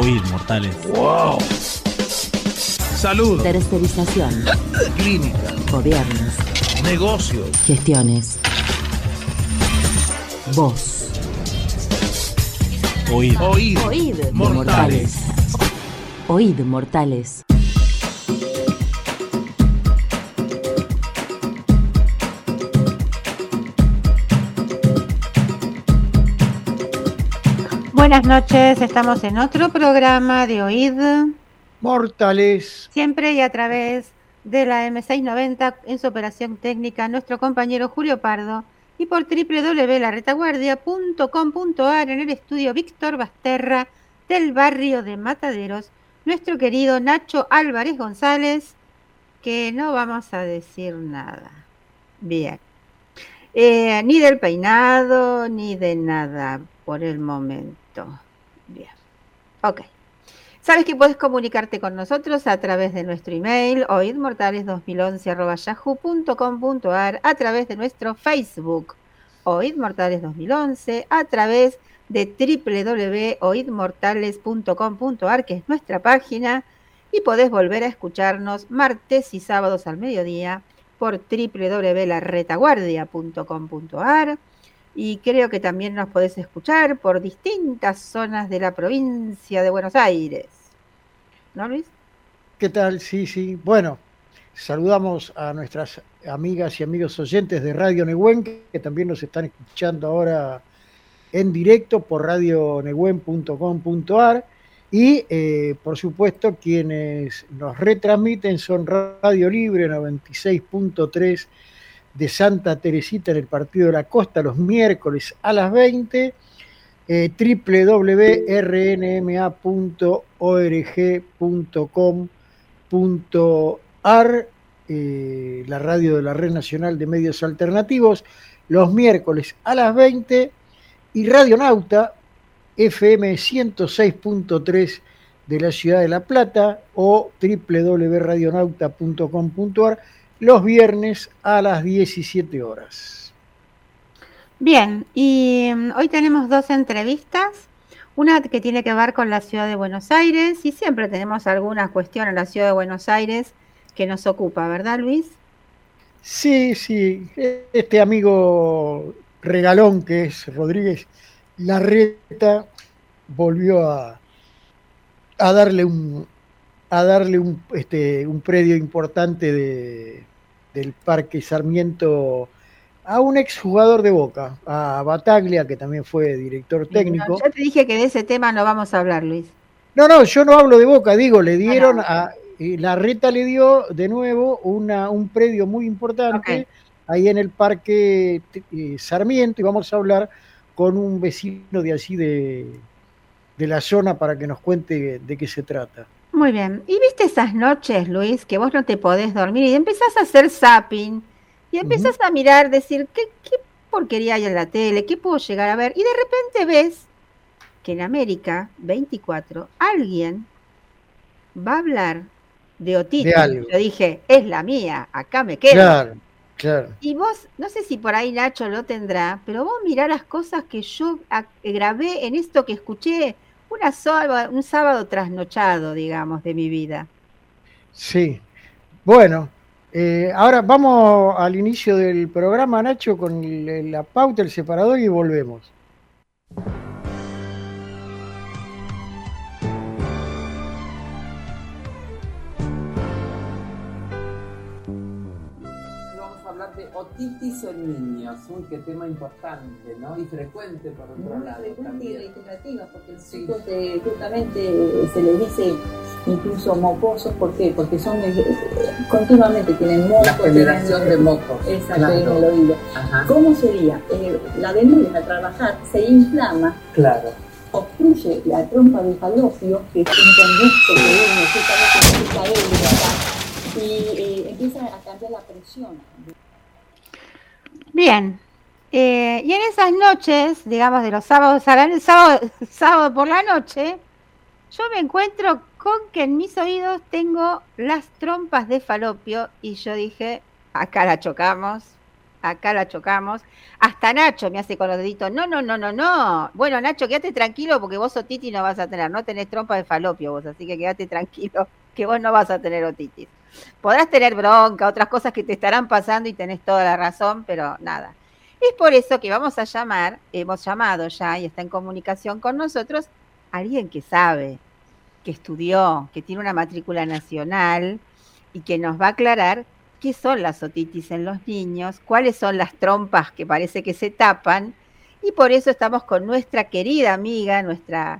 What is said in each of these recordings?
Oíd, mortales. ¡Wow! Salud. Tercerización. Clínica. Gobiernos. Negocios. Gestiones. Voz. Oíd. Oíd. Oíd, mortales. Oíd, mortales. Buenas noches, estamos en otro programa de Oíd Mortales. Siempre y a través de la M690 en su operación técnica, nuestro compañero Julio Pardo, y por www.laretaguardia.com.ar en el estudio Víctor Basterra del barrio de Mataderos, nuestro querido Nacho Álvarez González, que no vamos a decir nada. Bien. Ni del peinado, ni de nada por el momento. Bien. Ok. Sabes que puedes comunicarte con nosotros a través de nuestro email oidmortales2011@yahoo.com.ar, a través de nuestro Facebook oidmortales2011, a través de www.oidmortales.com.ar, que es nuestra página, y podés volver a escucharnos martes y sábados al mediodía por www.laretaguardia.com.ar, y creo que también nos podés escuchar por distintas zonas de la provincia de Buenos Aires. ¿No, Luis? ¿Qué tal? Sí. Bueno, saludamos a nuestras amigas y amigos oyentes de Radio Nehuen, que también nos están escuchando ahora en directo por radionehuen.com.ar, y por supuesto quienes nos retransmiten son Radio Libre 96.3 de Santa Teresita en el Partido de la Costa los miércoles a las 20, www.rnma.org.com.ar, la radio de la Red Nacional de Medios Alternativos, los miércoles a las 20, y Radionauta FM 106.3 de la Ciudad de La Plata, o www.radionauta.com.ar, los viernes a las 17 horas. Bien, y hoy tenemos dos entrevistas, una que tiene que ver con la ciudad de Buenos Aires, y siempre tenemos alguna cuestión en la ciudad de Buenos Aires que nos ocupa, ¿verdad, Luis? Sí, este amigo regalón que es Rodríguez Larreta volvió a darle un predio importante del Parque Sarmiento a un exjugador de Boca, a Bataglia, que también fue director técnico. No, ya te dije que de ese tema no vamos a hablar, Luis. No, yo no hablo de Boca, digo, le dieron Larreta le dio de nuevo un predio muy importante ahí en el Parque Sarmiento, y vamos a hablar con un vecino de allí de la zona para que nos cuente de qué se trata. Muy bien. ¿Y viste esas noches, Luis, que vos no te podés dormir y empezás a hacer zapping y empezás a mirar, decir, ¿qué porquería hay en la tele? ¿Qué puedo llegar a ver? Y de repente ves que en América 24 alguien va a hablar de otitis. Yo dije, es la mía, acá me quedo. Claro. Y vos, no sé si por ahí Nacho lo tendrá, pero vos mirá las cosas que yo grabé en esto que escuché un sábado trasnochado, digamos, de mi vida. Sí. Bueno, ahora vamos al inicio del programa, Nacho, con la pauta, el separador, y volvemos. De otitis en niños, qué tema importante, ¿no? Y frecuente por otro lado. Frecuente también. Y reiterativa, porque los chicos justamente se les dice incluso mocosos. ¿Por qué? Porque son continuamente tienen mocos. La generación de mocos. Exacto, en el oído. Ajá. ¿Cómo sería? La venida a trabajar se inflama. Claro. Obstruye la trompa de falopio, que es un conducto que viene justamente de acá, y empieza a cambiar la presión. Bien, y en esas noches, digamos de los sábados, sábado por la noche, yo me encuentro con que en mis oídos tengo las trompas de falopio, y yo dije, acá la chocamos, acá la chocamos. Hasta Nacho me hace con los deditos, no. Bueno, Nacho, quédate tranquilo porque vos otitis no vas a tener, no tenés trompa de falopio vos, así que quédate tranquilo que vos no vas a tener otitis. Podrás tener bronca, otras cosas que te estarán pasando y tenés toda la razón, pero nada. Es por eso que vamos a llamar, hemos llamado ya y está en comunicación con nosotros, alguien que sabe, que estudió, que tiene una matrícula nacional y que nos va a aclarar qué son las otitis en los niños, cuáles son las trompas que parece que se tapan, y por eso estamos con nuestra querida amiga, nuestra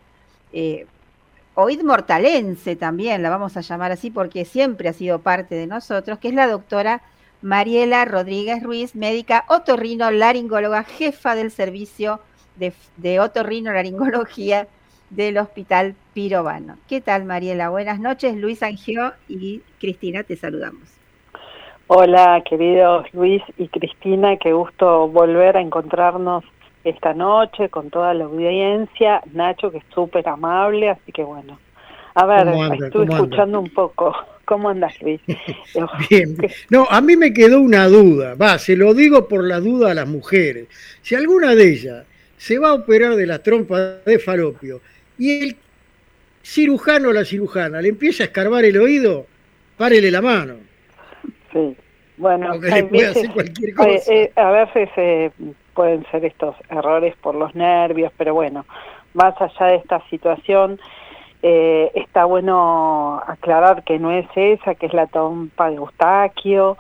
oidmortalense también, la vamos a llamar así porque siempre ha sido parte de nosotros, que es la doctora Mariela Rodríguez Ruiz, médica otorrino-laringóloga, jefa del servicio de otorrino-laringología del Hospital Pirovano. ¿Qué tal, Mariela? Buenas noches. Luis Angió y Cristina, te saludamos. Hola, queridos Luis y Cristina, qué gusto volver a encontrarnos esta noche con toda la audiencia. Nacho, que es súper amable, así que bueno. A ver, estuve escuchando un poco. ¿Cómo andas, Luis? Bien. No, a mí me quedó una duda. Se lo digo por la duda a las mujeres. Si alguna de ellas se va a operar de la trompa de falopio y el cirujano o la cirujana le empieza a escarbar el oído, párele la mano. Sí, bueno, porque le puede hacer cualquier cosa. A veces pueden ser estos errores por los nervios, pero bueno, más allá de esta situación, está bueno aclarar que no es esa, que es la trompa de Eustaquio,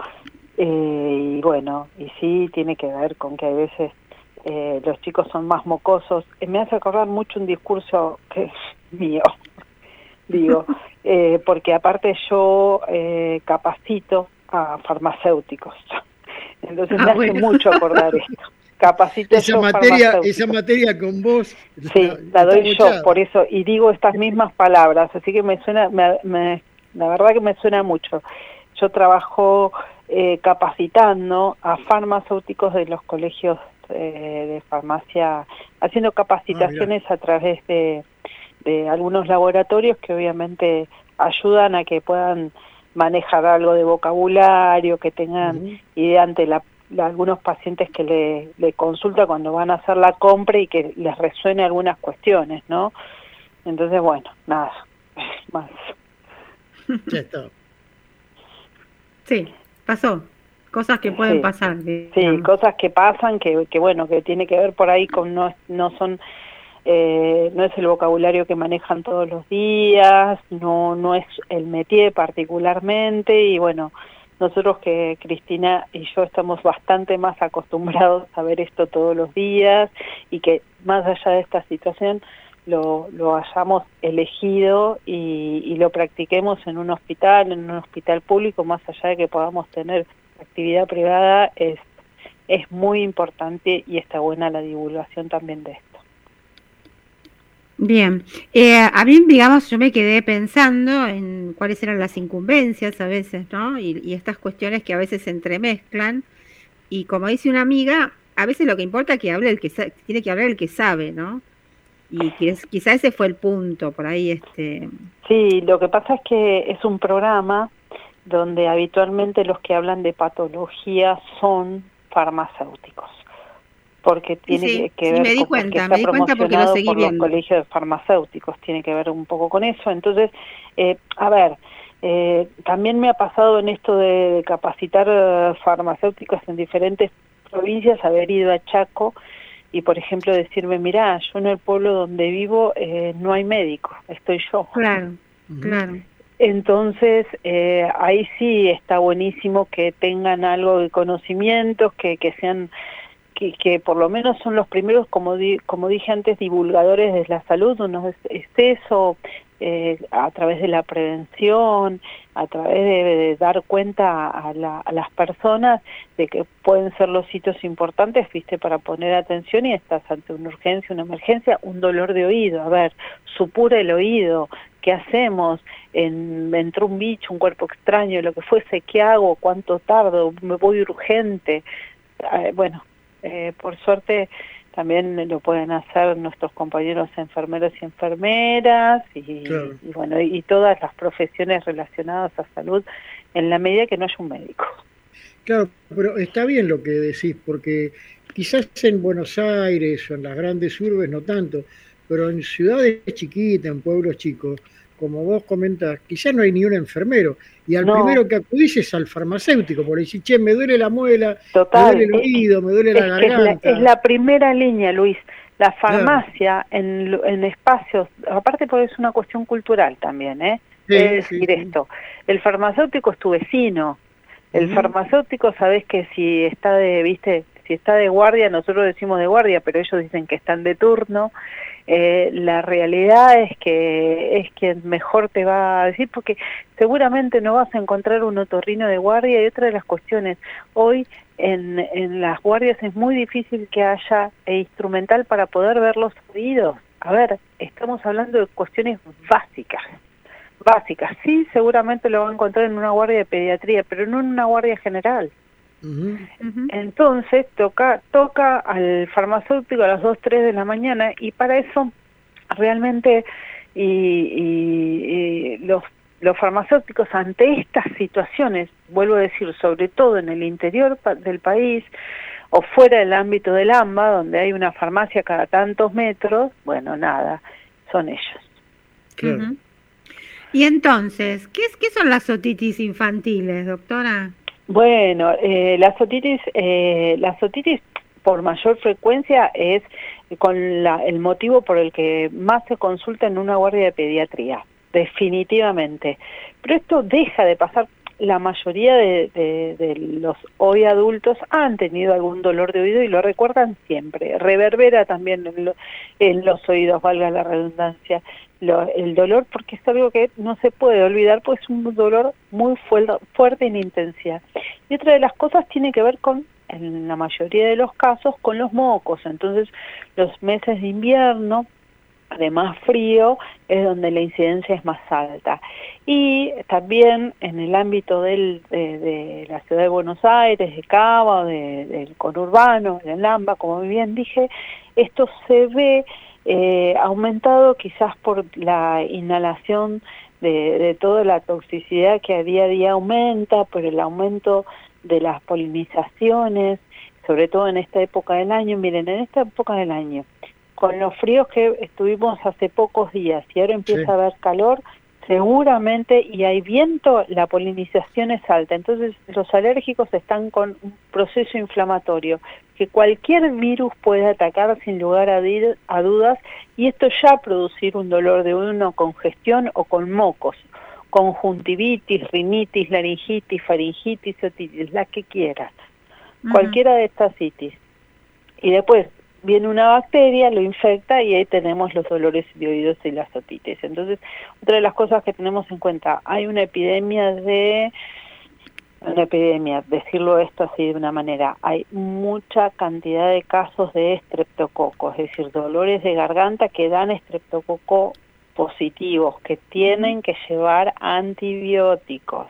y bueno, y sí tiene que ver con que a veces los chicos son más mocosos. Me hace acordar mucho un discurso que es mío, digo, porque aparte yo capacito a farmacéuticos, entonces me hace mucho acordar esto. Capacito esa materia con vos. Sí, la doy yo, por eso, y digo estas mismas palabras, así que me suena, la verdad que me suena mucho. Yo trabajo capacitando a farmacéuticos de los colegios de farmacia, haciendo capacitaciones a través de algunos laboratorios que obviamente ayudan a que puedan manejar algo de vocabulario, que tengan idea ante algunos pacientes que le consulta cuando van a hacer la compra y que les resuene algunas cuestiones, ¿no? Entonces, bueno, nada más. Ya está. Sí, pasó. Cosas que pueden pasar. Sí, cosas que pasan, que bueno, que tiene que ver por ahí con no es el vocabulario que manejan todos los días, no es el métier particularmente, y bueno, nosotros que Cristina y yo estamos bastante más acostumbrados a ver esto todos los días, y que más allá de esta situación lo hayamos elegido y lo practiquemos en un hospital público, más allá de que podamos tener actividad privada, es muy importante y está buena la divulgación también de esto. Bien, a mí, digamos, yo me quedé pensando en cuáles eran las incumbencias a veces, ¿no? Y estas cuestiones que a veces se entremezclan, y como dice una amiga, a veces lo que importa es que hable tiene que hablar el que sabe, ¿no? Y quizá ese fue el punto, por ahí. Sí, lo que pasa es que es un programa donde habitualmente los que hablan de patología son farmacéuticos, porque tiene que ver con que está promocionado por los colegios de farmacéuticos, tiene que ver un poco con eso. Entonces, también me ha pasado en esto de capacitar farmacéuticos en diferentes provincias, haber ido a Chaco y, por ejemplo, decirme, mirá, yo en el pueblo donde vivo no hay médico, estoy yo. Claro, claro. Entonces, ahí sí está buenísimo que tengan algo de conocimientos, que sean, que por lo menos son los primeros, como dije antes, divulgadores de la salud. Uno es eso, a través de la prevención, a través de dar cuenta a las personas de que pueden ser los sitios importantes, viste, para poner atención, y estás ante una urgencia, una emergencia, un dolor de oído. A ver, supura el oído, ¿qué hacemos? Entró un bicho, un cuerpo extraño, lo que fuese, ¿qué hago? ¿Cuánto tardo? ¿Me voy urgente? Por suerte también lo pueden hacer nuestros compañeros enfermeros y enfermeras, Claro. y bueno, y todas las profesiones relacionadas a salud, en la medida que no haya un médico. Claro, pero está bien lo que decís, porque quizás en Buenos Aires o en las grandes urbes no tanto, pero en ciudades chiquitas, en pueblos chicos, como vos comentás, quizás no hay ni un enfermero. Y al No, primero que acudís es al farmacéutico, porque decís, che, me duele la muela, me duele total. el oído, me duele la Es que es garganta. la primera línea, Luis. La Claro, farmacia en espacios, aparte porque es una cuestión cultural también, ¿eh? He de sí, sí, decir sí. esto. El farmacéutico es tu vecino. El Ujú, farmacéutico, sabés que si está viste, si está de guardia, nosotros decimos de guardia, pero ellos dicen que están de turno. La realidad es que mejor te va a decir, porque seguramente no vas a encontrar un otorrino de guardia. Y otra de las cuestiones, hoy en las guardias es muy difícil que haya instrumental para poder ver los oídos. A ver, estamos hablando de cuestiones básicas. Sí, seguramente lo va a encontrar en una guardia de pediatría, pero no en una guardia general. ujú. Ujú. Entonces toca al farmacéutico a las 2, 3 de la mañana, y para eso realmente los farmacéuticos ante estas situaciones, vuelvo a decir, sobre todo en el interior del país o fuera del ámbito del AMBA, donde hay una farmacia cada tantos metros, bueno, nada, son ellos. Claro. Ujú. Y entonces, ¿qué son las otitis infantiles, doctora? Bueno, la otitis por mayor frecuencia es con el motivo por el que más se consulta en una guardia de pediatría, definitivamente. Pero esto deja de pasar. La mayoría de los hoy adultos han tenido algún dolor de oído y lo recuerdan siempre. Reverbera también en los oídos, valga la redundancia, el dolor, porque es algo que no se puede olvidar, pues es un dolor muy fuerte en intensidad. Y otra de las cosas tiene que ver con, en la mayoría de los casos, con los mocos. Entonces, los meses de invierno, de más frío, es donde la incidencia es más alta. Y también en el ámbito de la ciudad de Buenos Aires, de Cava, del conurbano, del AMBA, como bien dije, esto se ve aumentado quizás por la inhalación de toda la toxicidad que a día aumenta, por el aumento de las polinizaciones, sobre todo en esta época del año. Miren, en esta época del año, con los fríos que estuvimos hace pocos días y ahora Sí. empieza a haber calor, seguramente, y hay viento, la polinización es alta. Entonces los alérgicos están con un proceso inflamatorio que cualquier virus puede atacar sin lugar a dudas, y esto ya producir un dolor de oído, congestión o con mocos, conjuntivitis, rinitis, laringitis, faringitis, otitis, la que quieras, Ujú. cualquiera de estas itis. Y después viene una bacteria, lo infecta y ahí tenemos los dolores de oídos y las otitis. Entonces, otra de las cosas que tenemos en cuenta, hay una epidemia, decirlo esto así de una manera, hay mucha cantidad de casos de estreptococo, es decir, dolores de garganta que dan estreptococo positivos, que tienen que llevar antibióticos,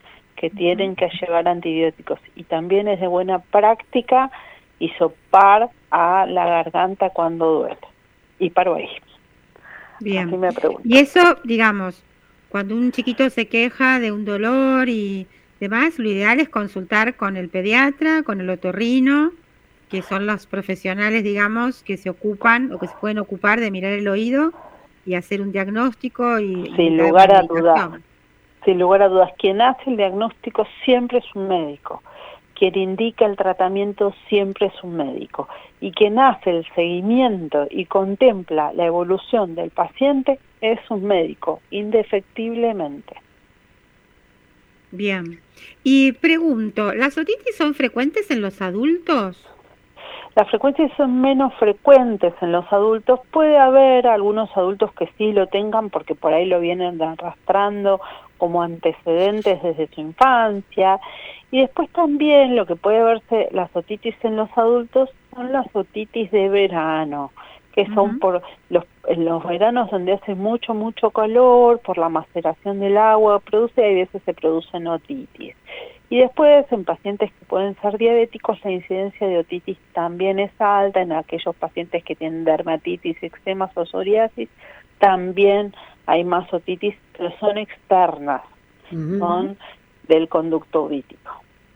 y también es de buena práctica hisopar a la garganta cuando duele. Y paro ahí. Así Bien. me pregunto. Y eso, digamos, cuando un chiquito se queja de un dolor y demás, lo ideal es consultar con el pediatra, con el otorrino, que son los profesionales, digamos, que se ocupan o que se pueden ocupar de mirar el oído y hacer un diagnóstico y Sin dar una lugar a dudas, medicación. quien hace el diagnóstico siempre es un médico. Quien indica el tratamiento siempre es un médico. Y quien hace el seguimiento y contempla la evolución del paciente es un médico, indefectiblemente. Bien. Y pregunto, ¿las otitis son frecuentes en los adultos? Las frecuencias son menos frecuentes en los adultos. Puede haber algunos adultos que sí lo tengan porque por ahí lo vienen arrastrando como antecedentes desde su infancia. Y después también lo que puede verse las otitis en los adultos son las otitis de verano, que son Ujú. en los veranos donde hace mucho calor, por la maceración del agua, hay veces se producen otitis. Y después en pacientes que pueden ser diabéticos, la incidencia de otitis también es alta. En aquellos pacientes que tienen dermatitis, eczemas o psoriasis, también hay más otitis, pero son externas, Ujú. son del conducto ovítico.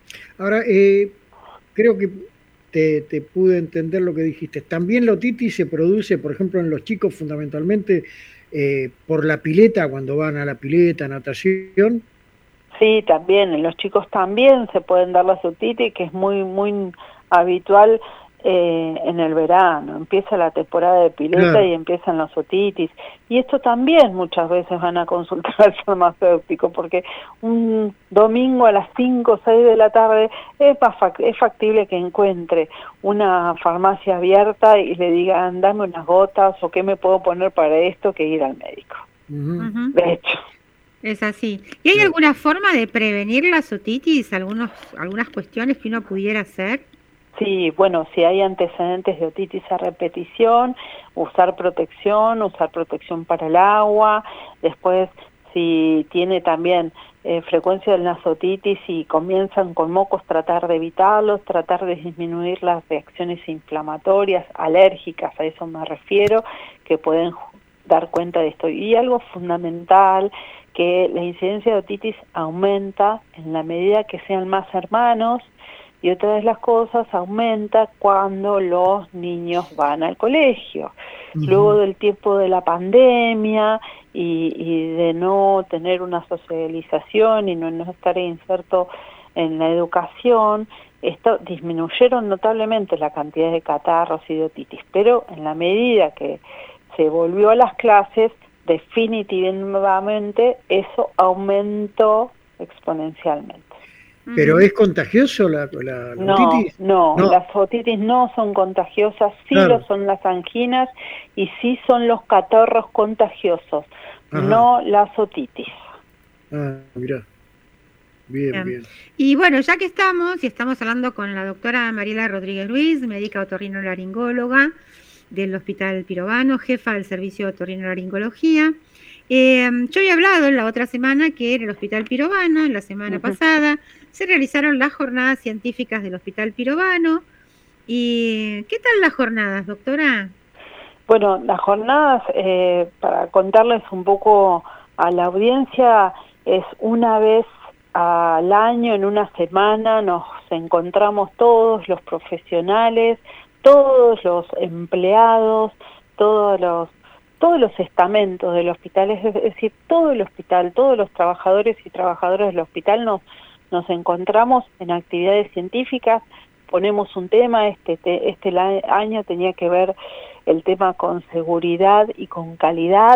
Ahora, creo que te pude entender lo que dijiste. También la otitis se produce, por ejemplo, en los chicos fundamentalmente por la pileta, cuando van a la pileta, natación. Sí, también, en los chicos también se pueden dar las otitis, que es muy habitual en el verano. Empieza la temporada de pileta Claro. y empiezan las otitis. Y esto también muchas veces van a consultar al farmacéutico, porque un domingo a las 5 o 6 de la tarde es factible que encuentre una farmacia abierta y le digan, dame unas gotas o qué me puedo poner para esto, que ir al médico. Ujú. De hecho. Es así. ¿Y hay alguna forma de prevenir la otitis? ¿Algunas cuestiones que uno pudiera hacer? Sí, bueno, si hay antecedentes de otitis a repetición, usar protección para el agua. Después, si tiene también frecuencia de las otitis y comienzan con mocos, tratar de evitarlos, tratar de disminuir las reacciones inflamatorias, alérgicas, a eso me refiero, que pueden dar cuenta de esto. Y algo fundamental, que la incidencia de otitis aumenta en la medida que sean más hermanos, y otra de las cosas, aumenta cuando los niños van al colegio. Luego del tiempo de la pandemia y de no tener una socialización y no estar inserto en la educación, disminuyeron notablemente la cantidad de catarros y de otitis, pero en la medida que se volvió a las clases, definitivamente eso aumentó exponencialmente. ¿Pero es contagioso la otitis? No, las otitis no son contagiosas, sí Claro. lo son las anginas y sí son los catarros contagiosos, no las otitis. Ah, mirá. Bien. Y bueno, ya que estamos hablando con la doctora Mariela Rodríguez Ruiz, médica otorrinolaringóloga del Hospital Pirovano, jefa del servicio de otorrinolaringología. Yo había hablado la otra semana que en el Hospital Pirovano, la semana pasada, se realizaron las jornadas científicas del Hospital Pirovano. ¿Y qué tal las jornadas, doctora? Bueno, las jornadas, para contarles un poco a la audiencia, es una vez al año, en una semana, nos encontramos todos los profesionales, todos los empleados, todos los estamentos del hospital, es decir, todo el hospital, todos los trabajadores y trabajadoras del hospital nos encontramos en actividades científicas, ponemos un tema, este año tenía que ver el tema con seguridad y con calidad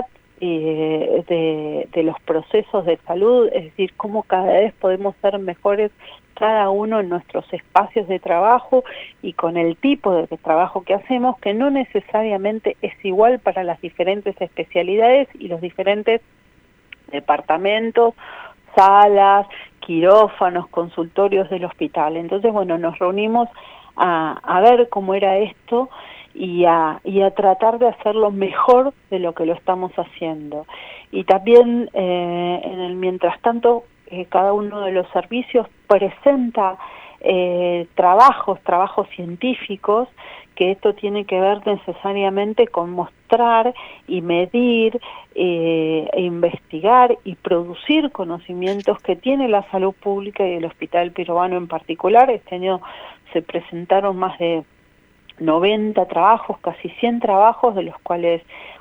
de los procesos de salud, es decir, cómo cada vez podemos ser mejores cada uno en nuestros espacios de trabajo y con el tipo de trabajo que hacemos, que no necesariamente es igual para las diferentes especialidades y los diferentes departamentos, salas, quirófanos, consultorios del hospital. Entonces, bueno, nos reunimos a ver cómo era esto y a tratar de hacerlo mejor de lo que lo estamos haciendo. Y también, en el mientras tanto, cada uno de los servicios presenta trabajos científicos, que esto tiene que ver necesariamente con mostrar y medir e investigar y producir conocimientos que tiene la salud pública y el Hospital Pirovano en particular. Este año se presentaron más de 90 trabajos, casi 100 trabajos, de los cuales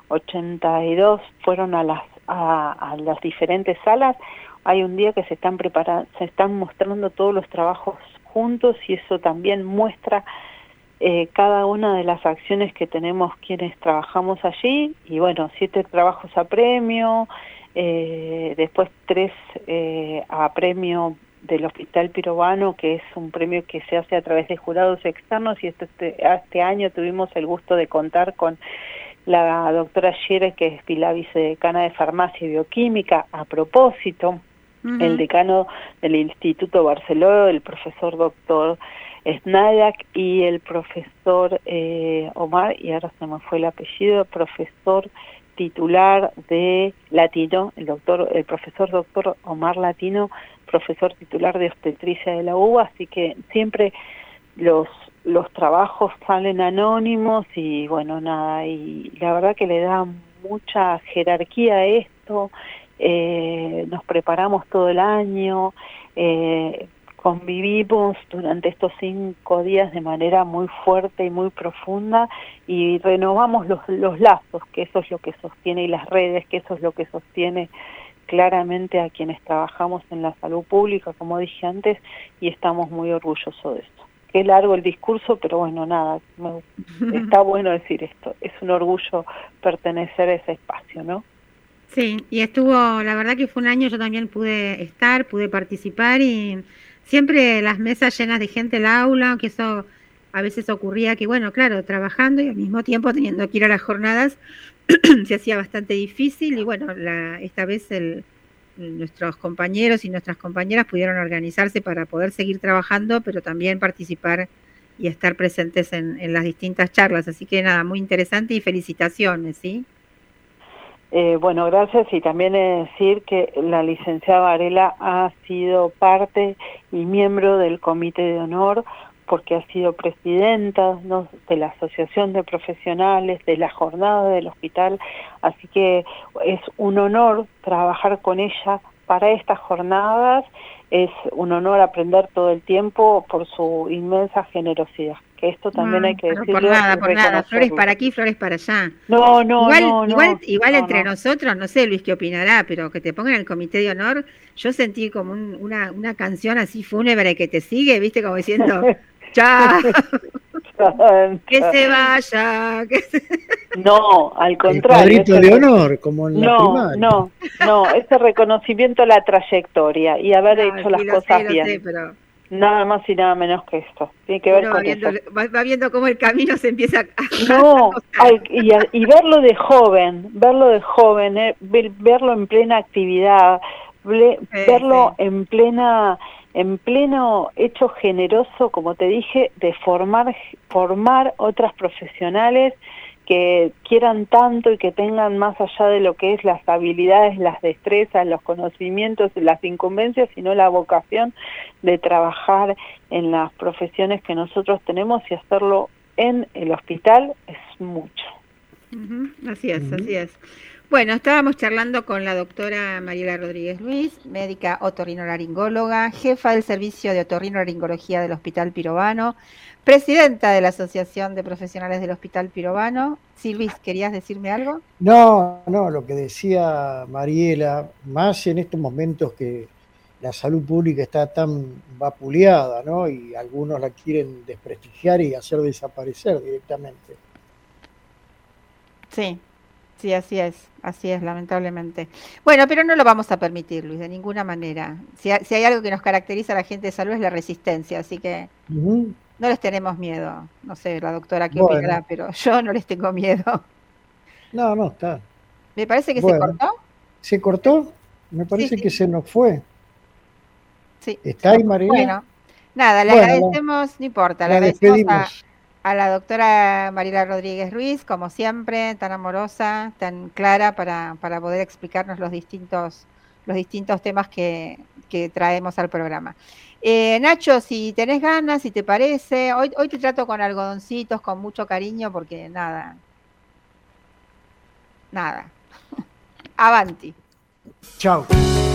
82 fueron a las diferentes salas. Hay un día que se están mostrando todos los trabajos juntos y eso también muestra cada una de las acciones que tenemos quienes trabajamos allí. Y bueno, 7 trabajos a premio, después 3 a premio del Hospital Pirovano, que es un premio que se hace a través de jurados externos, y este año tuvimos el gusto de contar con la doctora Schiere, que es la vicedecana de Farmacia y Bioquímica. A propósito, el decano del Instituto Barceló, el profesor doctor Snadak, y el profesor Omar, y ahora se me fue el apellido, profesor titular de Latino, el profesor doctor Omar Latino, profesor titular de obstetricia de la UBA, así que siempre los trabajos salen anónimos y bueno, nada, y la verdad que le da mucha jerarquía a esto. Nos preparamos todo el año convivimos durante estos 5 días de manera muy fuerte y muy profunda y renovamos los lazos, que eso es lo que sostiene, y las redes, que eso es lo que sostiene claramente a quienes trabajamos en la salud pública, como dije antes, y estamos muy orgullosos de esto. Qué largo el discurso, pero bueno, nada, está bueno decir esto. Es un orgullo pertenecer a ese espacio, ¿no? Sí, y estuvo, la verdad que fue un año, yo también pude participar y siempre las mesas llenas de gente, el aula, que eso a veces ocurría que, bueno, claro, trabajando y al mismo tiempo teniendo que ir a las jornadas, se hacía bastante difícil y bueno, esta vez nuestros compañeros y nuestras compañeras pudieron organizarse para poder seguir trabajando, pero también participar y estar presentes en las distintas charlas. Así que nada, muy interesante y felicitaciones, ¿sí? Bueno, gracias, y también decir que la licenciada Varela ha sido parte y miembro del Comité de Honor, porque ha sido presidenta, ¿no?, de la Asociación de Profesionales, de la jornada del hospital, así que es un honor trabajar con ella para estas jornadas, es un honor aprender todo el tiempo por su inmensa generosidad, que esto también hay que decirlo. Por nada, flores para aquí, flores para allá. Igual entre nosotros, no sé Luis qué opinará, pero que te pongan en el Comité de Honor, yo sentí como una canción así fúnebre que te sigue, viste, como diciendo, ya, que se vaya. No, al contrario. El cuadrito de honor, como en la primaria. No, ese reconocimiento a la trayectoria y haber hecho las cosas bien. Pero nada más y nada menos que esto. Tiene que ver con eso. Va viendo cómo el camino se empieza a... No, y verlo de joven, verlo en plena actividad, verlo en pleno hecho generoso, como te dije, de formar otras profesionales que quieran tanto y que tengan más allá de lo que es las habilidades, las destrezas, los conocimientos, las incumbencias, sino la vocación de trabajar en las profesiones que nosotros tenemos, y hacerlo en el hospital es mucho. Así es. Bueno, estábamos charlando con la doctora Mariela Rodríguez Ruiz, médica otorrinolaringóloga, jefa del servicio de otorrinolaringología del Hospital Pirovano, presidenta de la Asociación de Profesionales del Hospital Pirovano. Sí, Luis, ¿querías decirme algo? No, lo que decía Mariela, más en estos momentos que la salud pública está tan vapuleada, ¿no? Y algunos la quieren desprestigiar y hacer desaparecer directamente. Sí, así es, lamentablemente. Bueno, pero no lo vamos a permitir, Luis, de ninguna manera. Si hay algo que nos caracteriza a la gente de salud es la resistencia, así que no les tenemos miedo. No sé, la doctora qué opinará, pero yo no les tengo miedo. No, está. Me parece que se cortó. ¿Se cortó? Me parece que se nos fue. Sí. ¿Está ahí, María? Bueno, nada, le agradecemos, no importa, le agradecemos a la doctora Mariela Rodríguez Ruiz, como siempre, tan amorosa, tan clara para poder explicarnos los distintos temas que traemos al programa. Nacho, si tenés ganas, si te parece, hoy te trato con algodoncitos, con mucho cariño, porque nada. Avanti. Chao.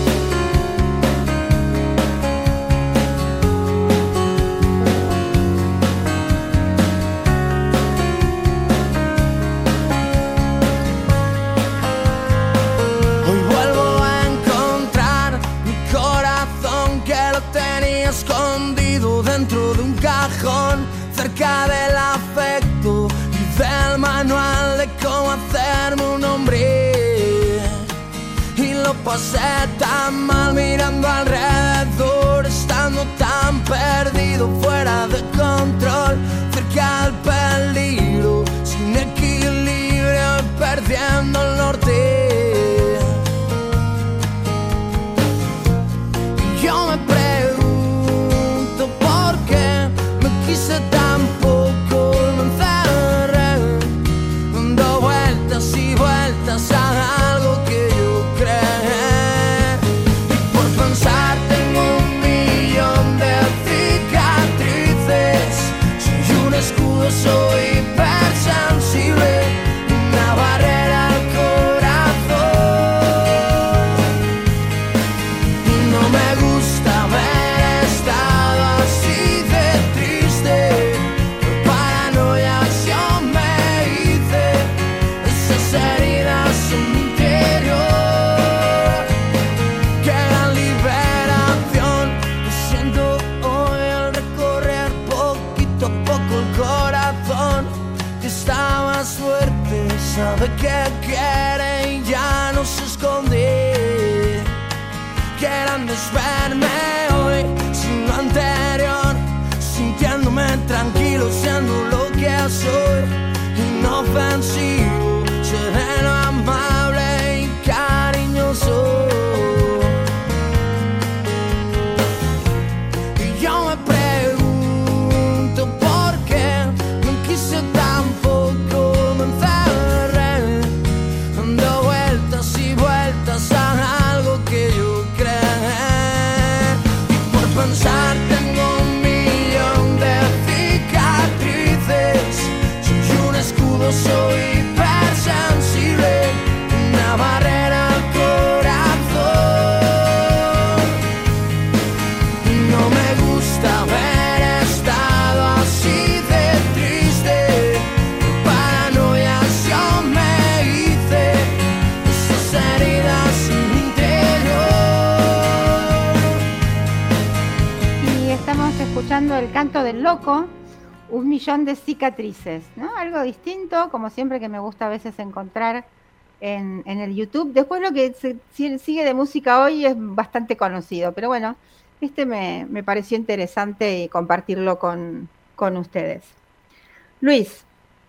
Escondido dentro de un cajón, cerca del afecto y del manual de cómo hacerme un hombre. Y lo pasé tan mal mirando alrededor, estando tan perdido, fuera de control, cerca del peligro, sin equilibrio y perdiendo el norte. Y yo me tampoco me encerré, dando vueltas y vueltas a algo que yo creé. Y por pensar tengo 1.000.000 de cicatrices, soy un escudo, soy hipersensible, una barrera al corazón. Y no me gusta ver esta soy inofensivo, sereno, amable y cariñoso. Y yo me pregunto por qué no quise tampoco, me encerré dando vueltas y vueltas a algo que yo creé. Y por pensar tengo un millón de cicatrices, soy un escudo, soy hipersensible, una barrera al corazón. No me gusta haber estado así de triste, por paranoias yo me hice esas heridas en mi interior. Y estamos escuchando el canto del loco, un millón de cicatrices, ¿no? Algo distinto, como siempre que me gusta a veces encontrar en el YouTube. Después lo que sigue de música hoy es bastante conocido, pero bueno, me pareció interesante compartirlo con ustedes. Luis.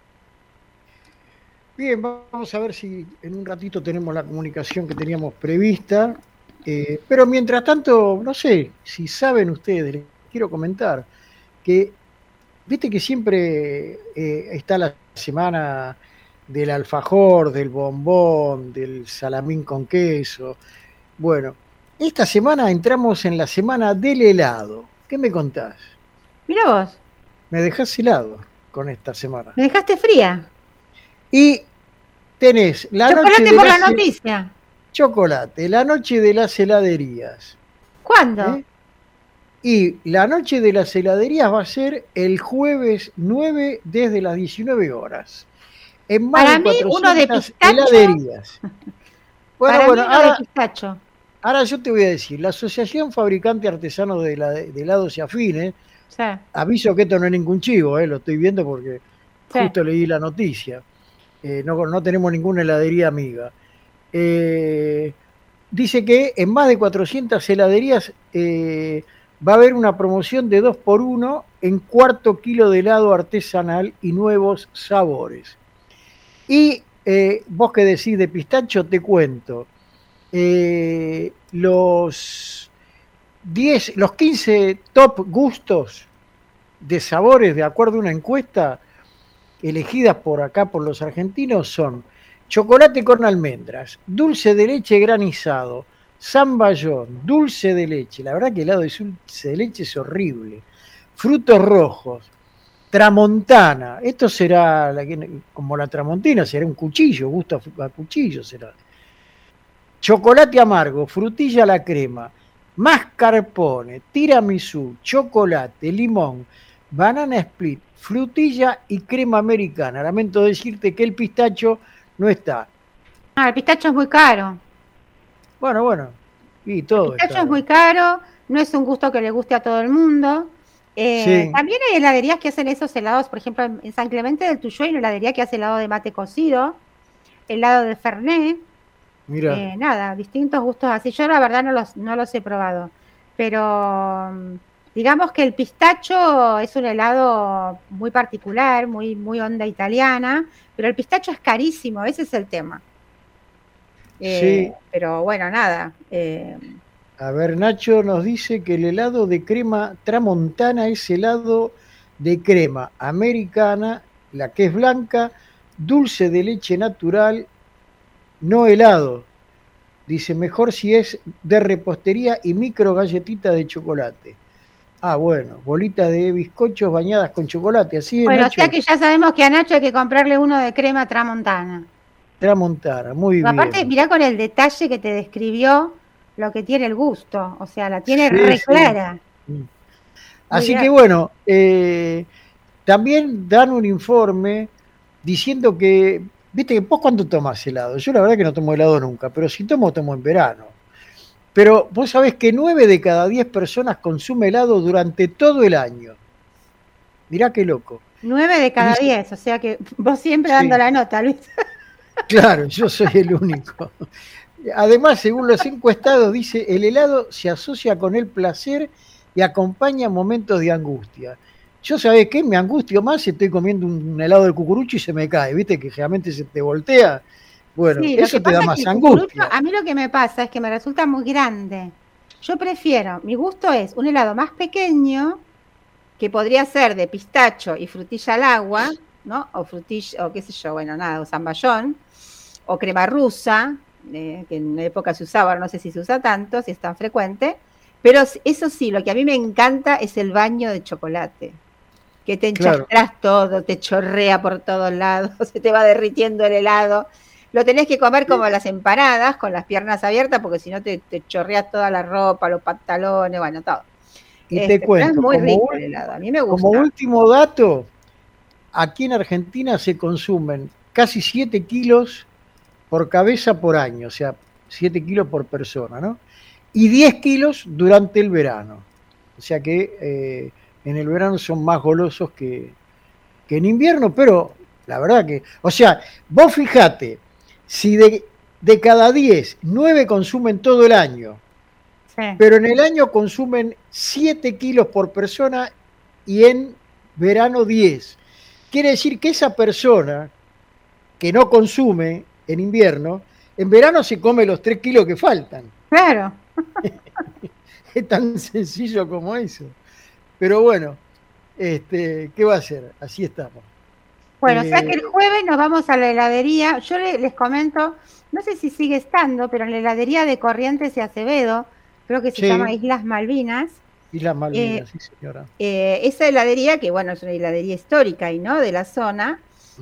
Bien, vamos a ver si en un ratito tenemos la comunicación que teníamos prevista. Pero mientras tanto, no sé si saben ustedes, les quiero comentar que viste que siempre está la semana del alfajor, del bombón, del salamín con queso. Bueno, esta semana entramos en la semana del helado. ¿Qué me contás? Mira vos. Me dejás helado con esta semana. Me dejaste fría. Y tenés la chocolate noche de por la noticia. Chocolate, la noche de las heladerías. ¿Cuándo? Y la noche de las heladerías va a ser el jueves 9 desde las 19 horas. En más para de mí, uno de pistacho. Heladerías. Bueno, para bueno, mí, uno de pistacho. Ahora yo te voy a decir, la Asociación Fabricante Artesano de Helados y Afines, sí. Aviso que esto no es ningún chivo, lo estoy viendo porque sí. Justo leí la noticia. No tenemos ninguna heladería amiga. Dice que en más de 400 heladerías va a haber una promoción de 2x1 en cuarto kilo de helado artesanal y nuevos sabores. Y vos que decís de pistacho, te cuento. Los 15 top gustos de sabores, de acuerdo a una encuesta elegidas por acá por los argentinos, son chocolate con almendras, dulce de leche granizado, zamballón, dulce de leche, la verdad que el helado de dulce de leche es horrible, frutos rojos, tramontana, esto será como la tramontina, será un cuchillo, gusto a cuchillo será. Chocolate amargo, frutilla a la crema, mascarpone, tiramisú, chocolate, limón, banana split, frutilla y crema americana. Lamento decirte que el pistacho no está. El pistacho es muy caro. Bueno, y todo. El pistacho es muy caro, no es un gusto que le guste a todo el mundo. Sí. También hay heladerías que hacen esos helados, por ejemplo, en San Clemente del Tuyú hay una heladería que hace helado de mate cocido, helado de fernet. Mira. Nada, distintos gustos así. Yo la verdad no los he probado, pero digamos que el pistacho es un helado muy particular, muy, muy onda italiana, pero el pistacho es carísimo, ese es el tema. Sí. Pero bueno, nada. A ver, Nacho nos dice que el helado de crema tramontana es helado de crema americana, la que es blanca, dulce de leche natural, no helado. Dice, mejor si es de repostería y micro galletita de chocolate. Ah, bueno, bolitas de bizcochos bañadas con chocolate, así es. Bueno, Nacho. O sea que ya sabemos que a Nacho hay que comprarle uno de crema tramontana. Tramontana, muy bien. Aparte, mirá con el detalle que te describió lo que tiene el gusto, o sea, la tiene re clara. Sí. Así que bueno, también dan un informe diciendo que, viste que vos cuándo tomás helado, yo la verdad que no tomo helado nunca, pero si tomo en verano. Pero vos sabés que 9 de cada 10 personas consume helado durante todo el año. Mirá qué loco. 9 de cada 10, o sea que vos siempre dando la nota, Luis. Claro, yo soy el único. Además, según los encuestados, dice, el helado se asocia con el placer y acompaña momentos de angustia. Yo, ¿sabés qué? Me angustio más si estoy comiendo un helado de cucurucho y se me cae, ¿viste? Que generalmente se te voltea. Bueno, Sí, eso te da más angustia. A mí lo que me pasa es que me resulta muy grande. Yo prefiero, mi gusto es un helado más pequeño, que podría ser de pistacho y frutilla al agua, ¿no? O frutilla, o qué sé yo, bueno, nada, o zamballón, o crema rusa, que en la época se usaba, no sé si se usa tanto, si es tan frecuente, pero eso sí, lo que a mí me encanta es el baño de chocolate, que te enchastras todo, te chorrea por todos lados, se te va derritiendo el helado, lo tenés que comer como las empanadas, con las piernas abiertas, porque si no te chorreas toda la ropa, los pantalones, bueno, todo. Y te cuento, es muy rico el helado, a mí me gusta. Como último dato, aquí en Argentina se consumen casi 7 kilos por cabeza por año, o sea, 7 kilos por persona, ¿no? Y 10 kilos durante el verano. O sea que en el verano son más golosos que en invierno, pero la verdad que, o sea, vos fijate, si de cada 10, 9 consumen todo el año, sí, pero en el año consumen 7 kilos por persona y en verano 10. Quiere decir que esa persona que no consume en invierno, en verano se come los 3 kilos que faltan. Claro. Es tan sencillo como eso. Pero bueno, ¿qué va a hacer? Así estamos. Bueno, o sea que el jueves nos vamos a la heladería. Yo les comento, no sé si sigue estando, pero en la heladería de Corrientes y Acevedo, creo que se llama Islas Malvinas. Islas Malvinas, sí, señora. Esa heladería, que bueno, es una heladería histórica y no de la zona,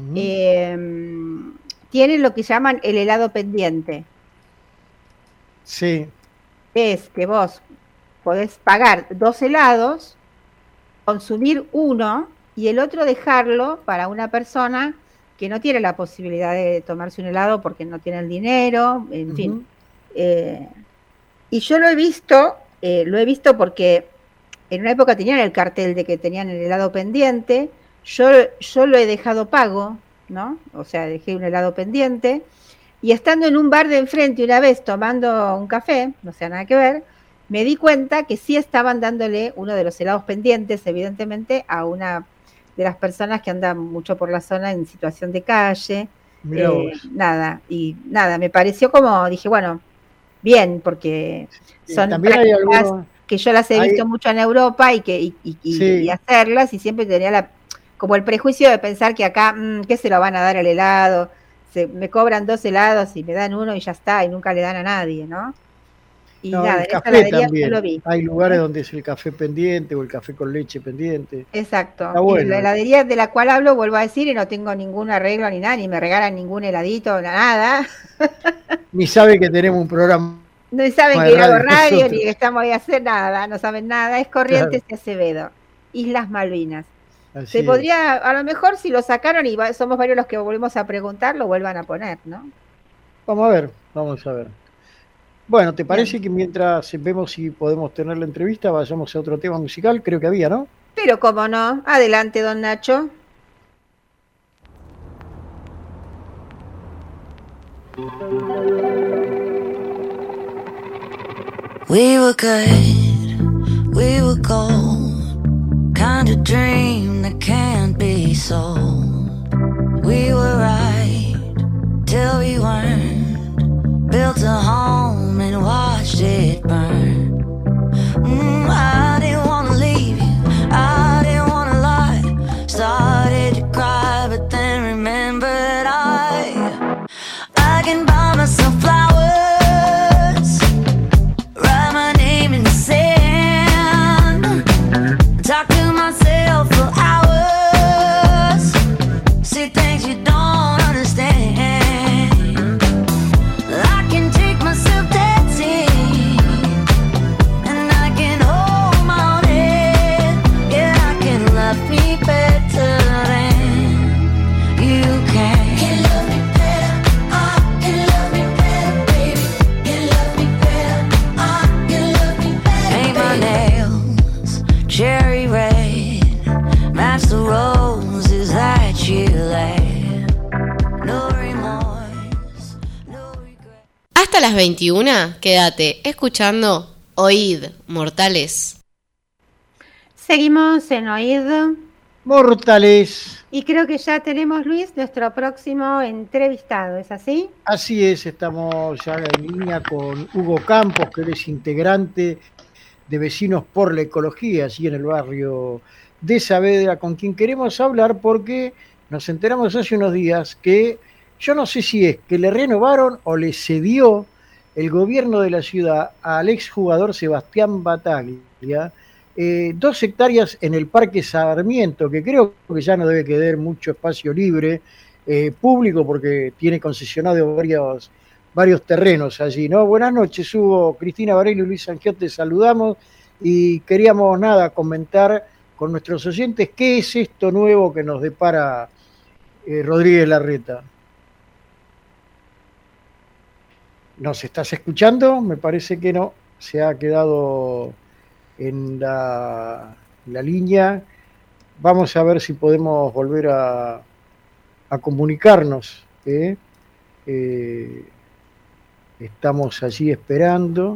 tiene lo que llaman el helado pendiente. Sí. Es que vos podés pagar 2 helados, consumir uno y el otro dejarlo para una persona que no tiene la posibilidad de tomarse un helado porque no tiene el dinero, en fin. Y yo lo he visto porque en una época tenían el cartel de que tenían el helado pendiente, yo lo he dejado pago, ¿no? O sea, dejé un helado pendiente, y estando en un bar de enfrente una vez tomando un café, no sea nada que ver, me di cuenta que sí estaban dándole uno de los helados pendientes, evidentemente, a una de las personas que andan mucho por la zona en situación de calle. Nada, me pareció como, dije, bueno, bien, porque son prácticas que yo las he visto mucho en Europa y hacerlas, y siempre tenía como el prejuicio de pensar que acá, ¿qué se lo van a dar al helado? Me cobran 2 helados y me dan uno y ya está, y nunca le dan a nadie, ¿no? Y nada, en esta heladería yo lo vi. Hay lugares donde es el café pendiente o el café con leche pendiente. Exacto. Bueno. La heladería de la cual hablo, vuelvo a decir, y no tengo ningún arreglo ni nada, ni me regalan ningún heladito, nada. Ni sabe que tenemos un programa. No saben que hago radio, ni que estamos ahí a hacer nada, no saben nada. Es Corrientes y Acevedo, Islas Malvinas. Así se podría, a lo mejor si lo sacaron y somos varios los que volvemos a preguntar, lo vuelvan a poner, ¿no? Vamos a ver. Bueno, ¿te parece que mientras vemos si podemos tener la entrevista, vayamos a otro tema musical? Creo que había, ¿no? Pero cómo no. Adelante, don Nacho. We were good, we were gold, kind of dream that can't be sold. We were right till we weren't, built a home and watched it burn. I didn't wanna leave you, I didn't wanna lie, started to cry but then remembered I can buy myself flowers. Talk to myself for hours, see things you don't understand. I can take myself dancing, and I can hold my own head. Yeah, I can love me better than you can. Can love me better, can love me better, baby. Can love me better, can love me better, paint my nails cherry red, match the roses that you left. No remorse, no regret. Hasta las 21, quédate escuchando Oíd, Mortales. Seguimos en Oíd, Mortales. Y creo que ya tenemos, Luis, nuestro próximo entrevistado, ¿es así? Así es, estamos ya en línea con Hugo Campos, que él es integrante de Vecinos por la Ecología, allí en el barrio de Saavedra, con quien queremos hablar porque nos enteramos hace unos días que, yo no sé si es que le renovaron o le cedió el gobierno de la ciudad al exjugador Sebastián Battaglia 2 hectáreas en el Parque Sarmiento, que creo que ya no debe quedar mucho espacio libre público porque tiene concesionado varios terrenos allí, ¿no? Buenas noches, Hugo, Cristina Varela y Luis Sangiot, te saludamos y queríamos comentar con nuestros oyentes qué es esto nuevo que nos depara Rodríguez Larreta. ¿Nos estás escuchando? Me parece que no, se ha quedado en la línea. Vamos a ver si podemos volver a comunicarnos. Estamos allí esperando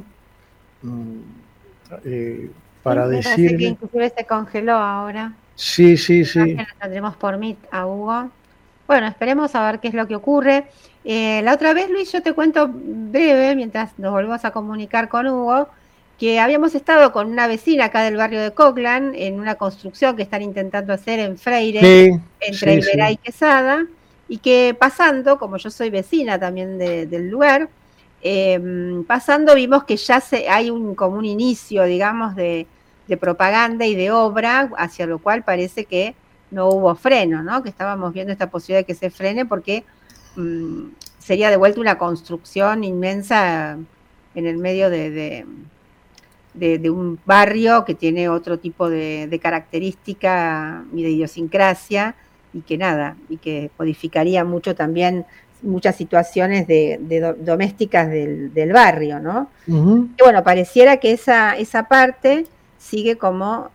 para me decirle. parece que inclusive se congeló ahora. Sí. Lo tendremos por Meet a Hugo. Bueno, esperemos a ver qué es lo que ocurre. La otra vez, Luis, yo te cuento breve, mientras nos volvemos a comunicar con Hugo, que habíamos estado con una vecina acá del barrio de Coglan en una construcción que están intentando hacer en Freire, entre Iberá y Quesada, y que pasando, como yo soy vecina también del lugar, pasando vimos que ya hay como un inicio, digamos, de propaganda y de obra, hacia lo cual parece que no hubo freno, ¿no? Que estábamos viendo esta posibilidad de que se frene porque sería de vuelta una construcción inmensa en el medio de un barrio que tiene otro tipo de característica y de idiosincrasia y que codificaría mucho también muchas situaciones domésticas del barrio, ¿no? Uh-huh. Y bueno, pareciera que esa parte sigue como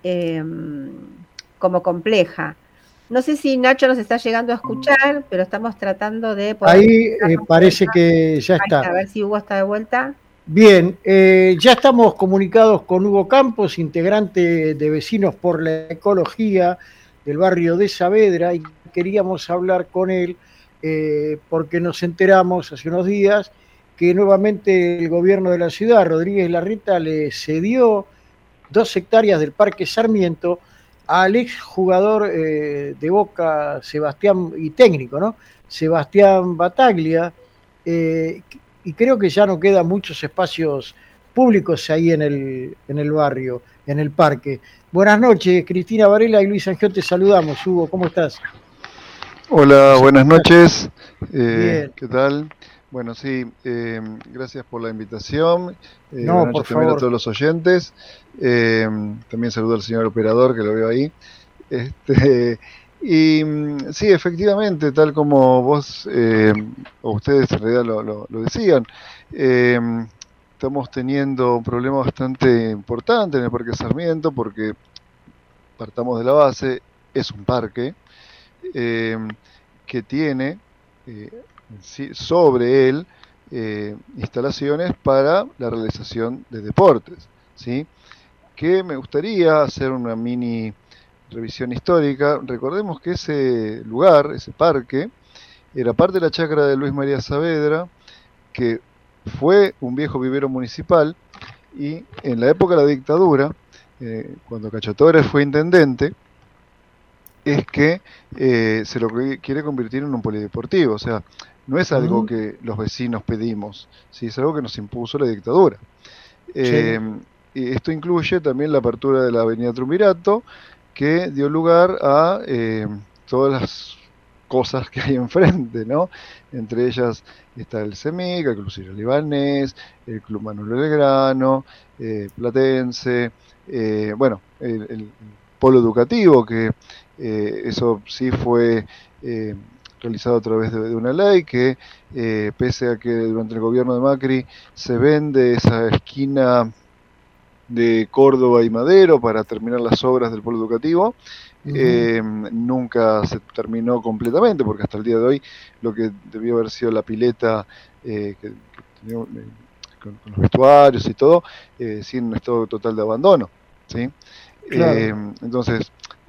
compleja. No sé si Nacho nos está llegando a escuchar, pero estamos tratando de poder... Ahí parece que ya está. A ver si Hugo está de vuelta. Bien, ya estamos comunicados con Hugo Campos, integrante de Vecinos por la Ecología del barrio de Saavedra, y queríamos hablar con él porque nos enteramos hace unos días que nuevamente el gobierno de la ciudad, Rodríguez Larreta, le cedió 2 hectáreas del Parque Sarmiento al exjugador de Boca, Sebastián, y técnico, ¿no? Sebastián Battaglia, y creo que ya no quedan muchos espacios públicos ahí en el barrio, en el parque. Buenas noches, Cristina Varela y Luis Sangiot, te saludamos. Hugo, ¿cómo estás? Hola, buenas noches. ¿Qué tal? Bueno, sí, gracias por la invitación. No, por favor. A todos los oyentes. También saludo al señor operador, que lo veo ahí. Y sí, efectivamente, tal como vos o ustedes en realidad lo decían, estamos teniendo un problema bastante importante en el Parque Sarmiento, porque partamos de la base, es un parque que tiene sobre él instalaciones para la realización de deportes, ¿sí? Que me gustaría hacer una mini revisión histórica. Recordemos que ese lugar, ese parque, era parte de la chacra de Luis María Saavedra, que fue un viejo vivero municipal, y en la época de la dictadura, cuando Cacho Torres fue intendente, es que se lo quiere convertir en un polideportivo. O sea, no es algo que los vecinos pedimos, ¿sí? Es algo que nos impuso la dictadura. Y esto incluye también la apertura de la avenida Triunvirato, que dio lugar a todas las cosas que hay enfrente, ¿no? Entre ellas está el CEMIC, el Club Ciro Libanés, el Club Manuel Belgrano, Platense, bueno, el polo educativo, que eso sí fue realizado a través de una ley que, pese a que durante el gobierno de Macri se vende esa esquina de Córdoba y Madero para terminar las obras del polo educativo, nunca se terminó completamente, porque hasta el día de hoy lo que debió haber sido la pileta que tenía, con los vestuarios y todo, sigue en un estado total de abandono, ¿sí? Claro. Entonces,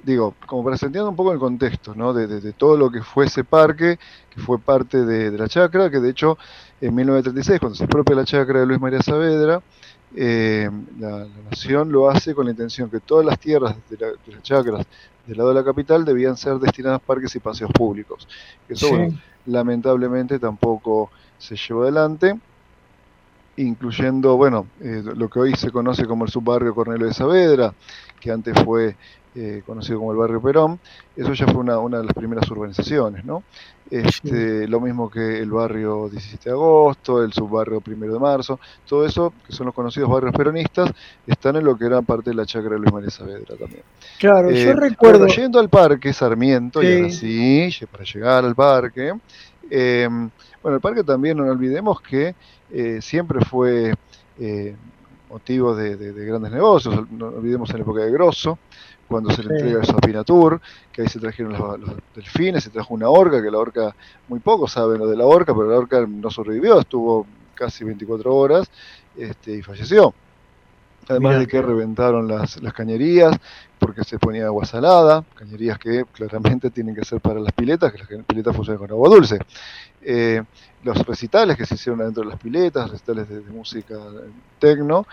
digo, como para sentir un poco el contexto, ¿no? De todo lo que fue ese parque, que fue parte de la chacra, que de hecho en 1936, cuando se expropia la chacra de Luis María Saavedra, la nación lo hace con la intención que todas las tierras de las chacras del lado de la capital debían ser destinadas a parques y paseos públicos. Eso, Sí. bueno, lamentablemente tampoco se llevó adelante, incluyendo, bueno, lo que hoy se conoce como el subbarrio Cornelio de Saavedra, que antes fue conocido como el barrio Perón. Eso ya fue una de las primeras urbanizaciones, ¿no? Lo mismo que el barrio 17 de agosto, el subbarrio 1 de marzo, todo eso, que son los conocidos barrios peronistas, están en lo que era parte de la chacra de Luis María Saavedra también. Claro, yo recuerdo... Bueno, yendo al parque Sarmiento, Sí. y ahora sí, para llegar al parque, bueno, el parque también, no olvidemos que siempre fue motivo de grandes negocios. No olvidemos en la época de Grosso, cuando se le Sí. entrega eso a Pinatur, que ahí se trajeron los delfines, se trajo una orca, que la orca, muy pocos saben lo de la orca, pero la orca no sobrevivió, estuvo casi 24 horas y falleció. Además Mirá. de que reventaron las cañerías, porque se ponía agua salada, cañerías que claramente tienen que ser para las piletas, que las piletas funcionan con agua dulce. Los recitales que se hicieron adentro de las piletas, recitales de música tecno,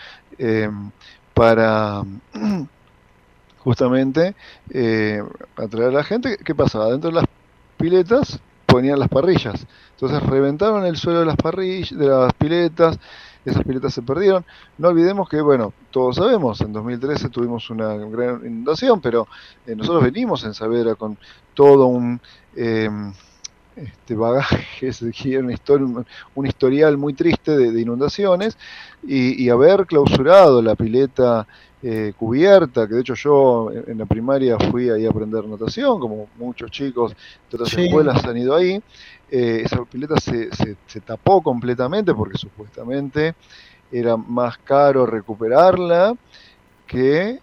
para justamente atraer a la gente. ¿Qué pasaba? Dentro de las piletas ponían las parrillas, entonces reventaron el suelo de las parrillas, de las piletas. Esas piletas se perdieron. No olvidemos que, bueno, todos sabemos, en 2013 tuvimos una gran inundación, pero nosotros venimos en Saavedra con todo un bagaje, un historial muy triste de inundaciones, y haber clausurado la pileta cubierta, que de hecho yo en la primaria fui ahí a aprender natación, como muchos chicos de otras Sí. escuelas han ido ahí. Esa pileta se tapó completamente porque supuestamente era más caro recuperarla que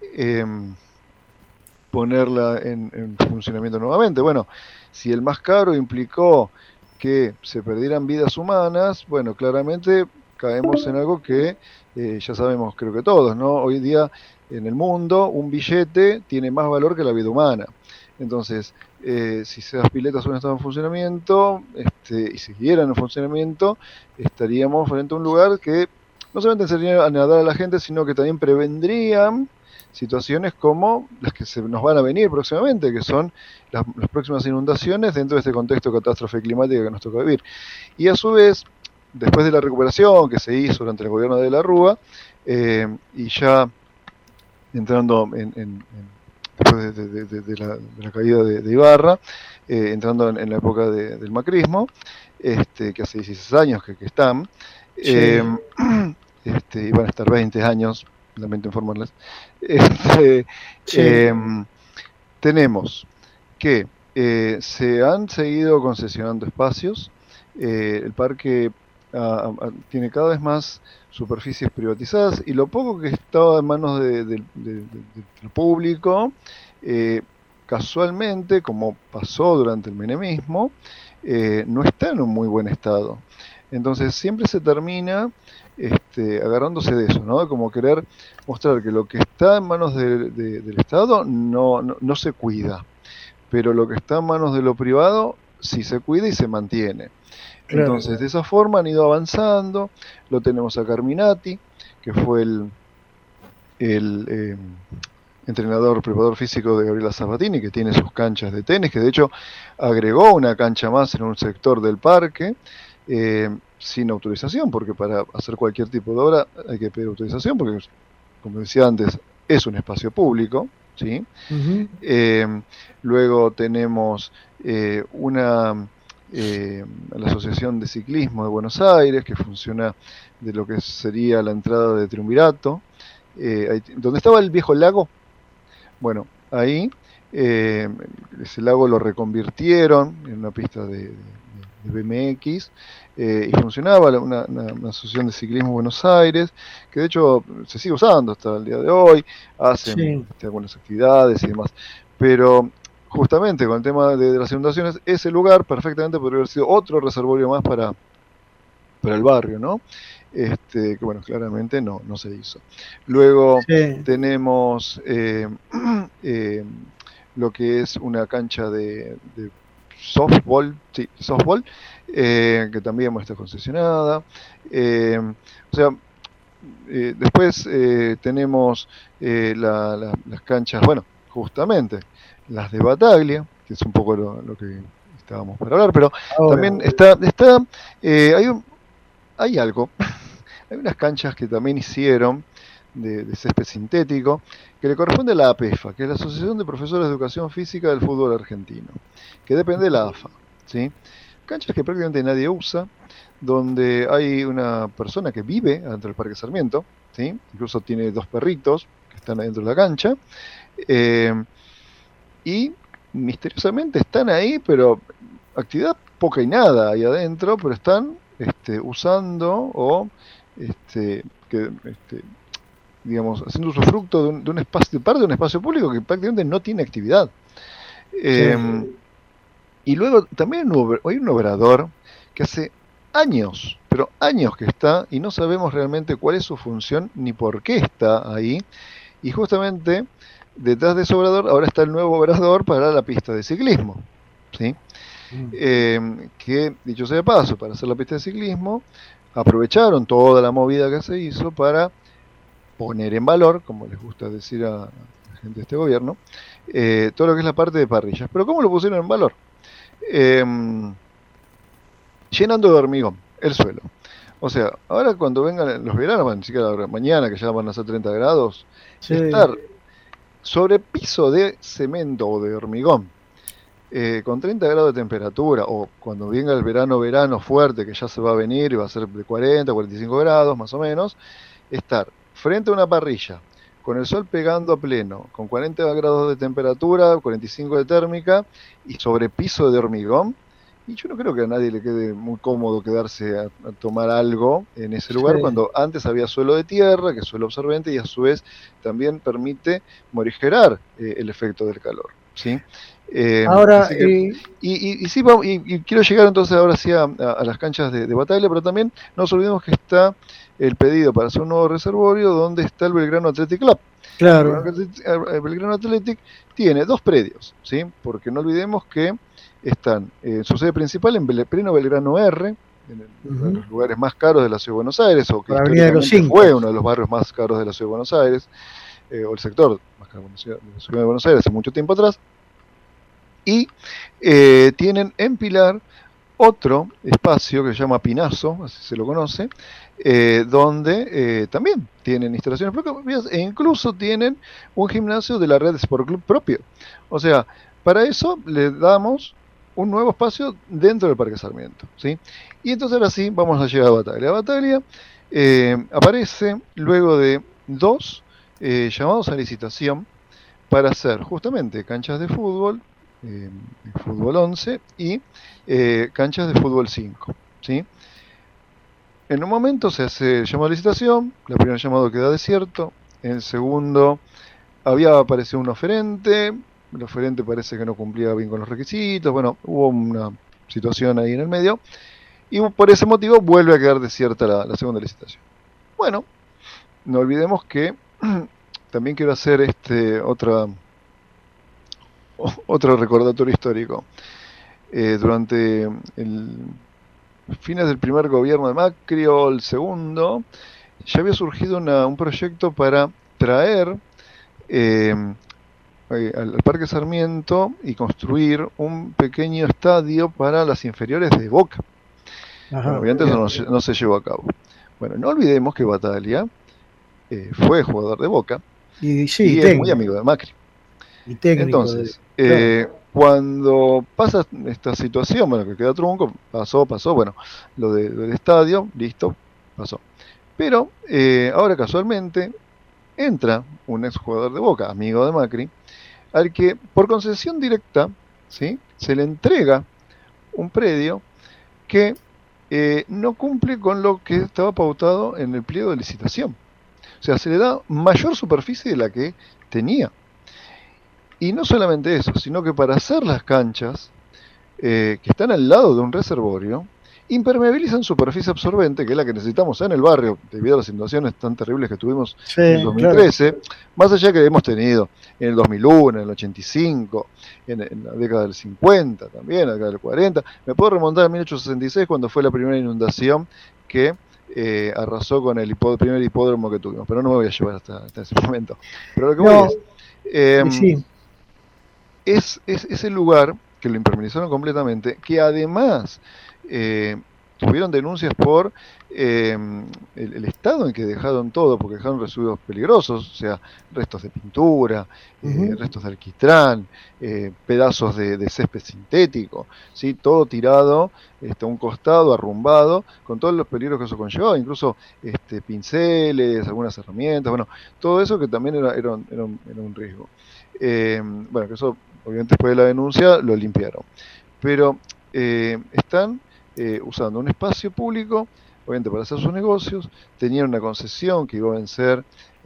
ponerla en funcionamiento nuevamente. Bueno, si el más caro implicó que se perdieran vidas humanas, bueno, claramente caemos en algo que ya sabemos, creo que todos, ¿no? Hoy día en el mundo un billete tiene más valor que la vida humana. Entonces, si esas piletas aún estaban en funcionamiento y siguieran en funcionamiento, estaríamos frente a un lugar que no solamente enseñaría a nadar a la gente, sino que también prevendrían situaciones como las que se nos van a venir próximamente, que son las próximas inundaciones dentro de este contexto de catástrofe climática que nos toca vivir. Y a su vez, después de la recuperación que se hizo durante el gobierno de la Rúa, y ya entrando después de la caída de Ibarra, entrando en la época del macrismo, que hace 16 años que están, Sí. Y van a estar 20 años, lamento informarles, Sí. tenemos que se han seguido concesionando espacios, el parque tiene cada vez más superficies privatizadas, y lo poco que estaba en manos del público, casualmente, como pasó durante el menemismo, no está en un muy buen estado. Entonces siempre se termina agarrándose de eso, ¿no? Como querer mostrar que lo que está en manos del Estado no se cuida, pero lo que está en manos de lo privado sí se cuida y se mantiene. Claro. Entonces, de esa forma han ido avanzando. Lo tenemos a Carminati, que fue el entrenador, preparador físico de Gabriela Sabatini, que tiene sus canchas de tenis, que de hecho agregó una cancha más en un sector del parque, sin autorización, porque para hacer cualquier tipo de obra hay que pedir autorización, porque, como decía antes, es un espacio público, ¿sí? Ujú. Luego tenemos la Asociación de Ciclismo de Buenos Aires, que funciona de lo que sería la entrada de Triunvirato, donde estaba el viejo lago. Bueno, ahí ese lago lo reconvirtieron en una pista de BMX, y funcionaba una asociación de ciclismo de Buenos Aires, que de hecho se sigue usando hasta el día de hoy, hacen algunas actividades y demás, pero justamente con el tema de las inundaciones, ese lugar perfectamente podría haber sido otro reservorio más para el barrio, ¿no? Que bueno, claramente no se hizo. Luego tenemos lo que es una cancha de softball, que también está concesionada. Después tenemos las canchas, bueno, justamente las de Bataglia, que es un poco lo que estábamos para hablar, pero también hay algo, hay unas canchas que también hicieron de césped sintético, que le corresponde a la APEFA, que es la Asociación de Profesores de Educación Física del Fútbol Argentino, que depende de la AFA, ¿sí? Canchas que prácticamente nadie usa, donde hay una persona que vive dentro del Parque Sarmiento, ¿sí? Incluso tiene 2 perritos que están adentro de la cancha, y misteriosamente están ahí, pero actividad poca y nada ahí adentro, pero están usando o digamos, haciendo usufructo de un espacio, parte de un espacio público que prácticamente no tiene actividad. Y luego también hay un obrador que hace años, pero años que está, y no sabemos realmente cuál es su función ni por qué está ahí. Y justamente detrás de ese obrador ahora está el nuevo obrador para la pista de ciclismo, ¿sí? Que, dicho sea de paso, para hacer la pista de ciclismo aprovecharon toda la movida que se hizo para poner en valor, como les gusta decir a la gente de este gobierno, todo lo que es la parte de parrillas. Pero ¿cómo lo pusieron en valor? Llenando de hormigón el suelo. O sea, ahora cuando vengan los veranos, ni siquiera mañana que ya van a ser 30 grados, estar sobre piso de cemento o de hormigón, con 30 grados de temperatura, o cuando venga el verano fuerte, que ya se va a venir y va a ser de 40, 45 grados más o menos, estar frente a una parrilla, con el sol pegando a pleno, con 40 grados de temperatura, 45 de térmica, y sobre piso de hormigón, y yo no creo que a nadie le quede muy cómodo quedarse a tomar algo en ese lugar, cuando antes había suelo de tierra, que es suelo absorbente, y a su vez también permite morigerar el efecto del calor, ¿sí? Ahora, y quiero llegar entonces ahora sí a las canchas de Bataglia, pero también no nos olvidemos que está el pedido para hacer un nuevo reservorio donde está el Belgrano Athletic Club. Claro. El Belgrano Athletic tiene 2 predios, ¿sí? Porque no olvidemos que están en su sede principal en pleno Belgrano R, en los lugares más caros de la Ciudad de Buenos Aires, o que históricamente fue uno de los barrios más caros de la Ciudad de Buenos Aires, o el sector más caro de la Ciudad de Buenos Aires hace mucho tiempo atrás. Y tienen en Pilar otro espacio que se llama Pinazo, así se lo conoce, donde también tienen instalaciones propias e incluso tienen un gimnasio de la red Sport Club propio. O sea, para eso le damos un nuevo espacio dentro del Parque Sarmiento, ¿sí? Y entonces ahora sí vamos a llegar a Bataglia. Bataglia aparece luego de 2 llamados a licitación para hacer justamente canchas de fútbol, fútbol 11 y canchas de fútbol 5, ¿sí? En un momento se hace el llamado a licitación, el primer llamado queda desierto, en el segundo había aparecido un oferente, el oferente parece que no cumplía bien con los requisitos, bueno, hubo una situación ahí en el medio, y por ese motivo vuelve a quedar desierta la segunda licitación. Bueno, no olvidemos que también quiero hacer otro recordatorio histórico. Durante fines del primer gobierno de Macri o el segundo, ya había surgido un proyecto para traer al Parque Sarmiento y construir un pequeño estadio para las inferiores de Boca. Bueno, obviamente eso no se llevó a cabo. Bueno, no olvidemos que Bataglia fue jugador de Boca y es muy amigo de Macri. Y entonces, cuando pasa esta situación, bueno, que queda trunco, pasó, bueno, lo del estadio, listo, pasó. Pero ahora casualmente entra un exjugador de Boca, amigo de Macri, al que por concesión directa, ¿sí?, se le entrega un predio que no cumple con lo que estaba pautado en el pliego de licitación. O sea, se le da mayor superficie de la que tenía. Y no solamente eso, sino que para hacer las canchas que están al lado de un reservorio, impermeabilizan superficie absorbente, que es la que necesitamos en el barrio, debido a las inundaciones tan terribles que tuvimos en el 2013, claro. Más allá que hemos tenido en el 2001, en el 85, en la década del 50 también, en la década del 40. Me puedo remontar a 1866, cuando fue la primera inundación que arrasó con el primer hipódromo que tuvimos, pero no me voy a llevar hasta ese momento. Pero lo que voy es el lugar que lo impermeabilizaron completamente, que además tuvieron denuncias por el estado en que dejaron todo, porque dejaron residuos peligrosos, o sea, restos de pintura, restos de alquitrán, pedazos de césped sintético, ¿sí? Todo tirado a un costado, arrumbado, con todos los peligros que eso conllevaba, incluso pinceles, algunas herramientas, bueno, todo eso que también era un riesgo. Bueno, que eso obviamente después de la denuncia lo limpiaron, pero están usando un espacio público, obviamente para hacer sus negocios. Tenían una concesión que iba a vencer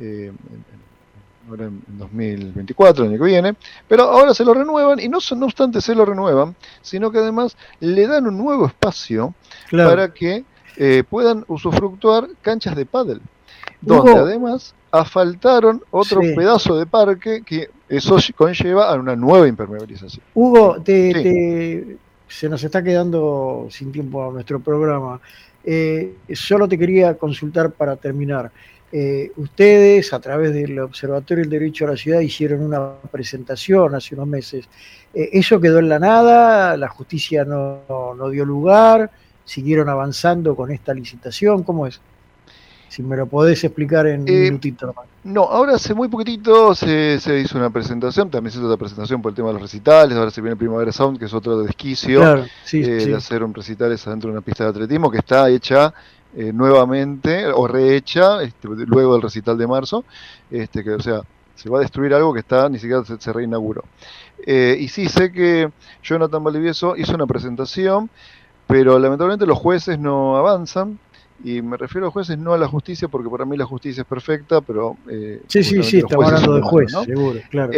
ahora en 2024, el año que viene, pero ahora se lo renuevan, y no obstante se lo renuevan, sino que además le dan un nuevo espacio, claro, para que puedan usufructuar canchas de pádel, donde además asfaltaron otro pedazo de parque, que eso conlleva a una nueva impermeabilización. Hugo, se nos está quedando sin tiempo a nuestro programa. Solo te quería consultar para terminar. Ustedes, a través del Observatorio del Derecho a la Ciudad, hicieron una presentación hace unos meses. ¿Eso quedó en la nada? ¿La justicia no dio lugar? ¿Siguieron avanzando con esta licitación? ¿Cómo es? Si me lo podés explicar en un minutito nomás. No, ahora hace muy poquitito se hizo una presentación, también se hizo otra presentación por el tema de los recitales, ahora se viene Primavera Sound, que es otro desquicio, claro, de hacer un recitales adentro de una pista de atletismo, que está hecha nuevamente, o rehecha, luego del recital de marzo, que o sea, se va a destruir algo que ni siquiera se reinauguró. Y sí, sé que Jonathan Valdivieso hizo una presentación, pero lamentablemente los jueces no avanzan. Y me refiero a jueces, no a la justicia, porque para mí la justicia es perfecta, pero... sí, estamos hablando de juez, ¿no? Seguro, claro.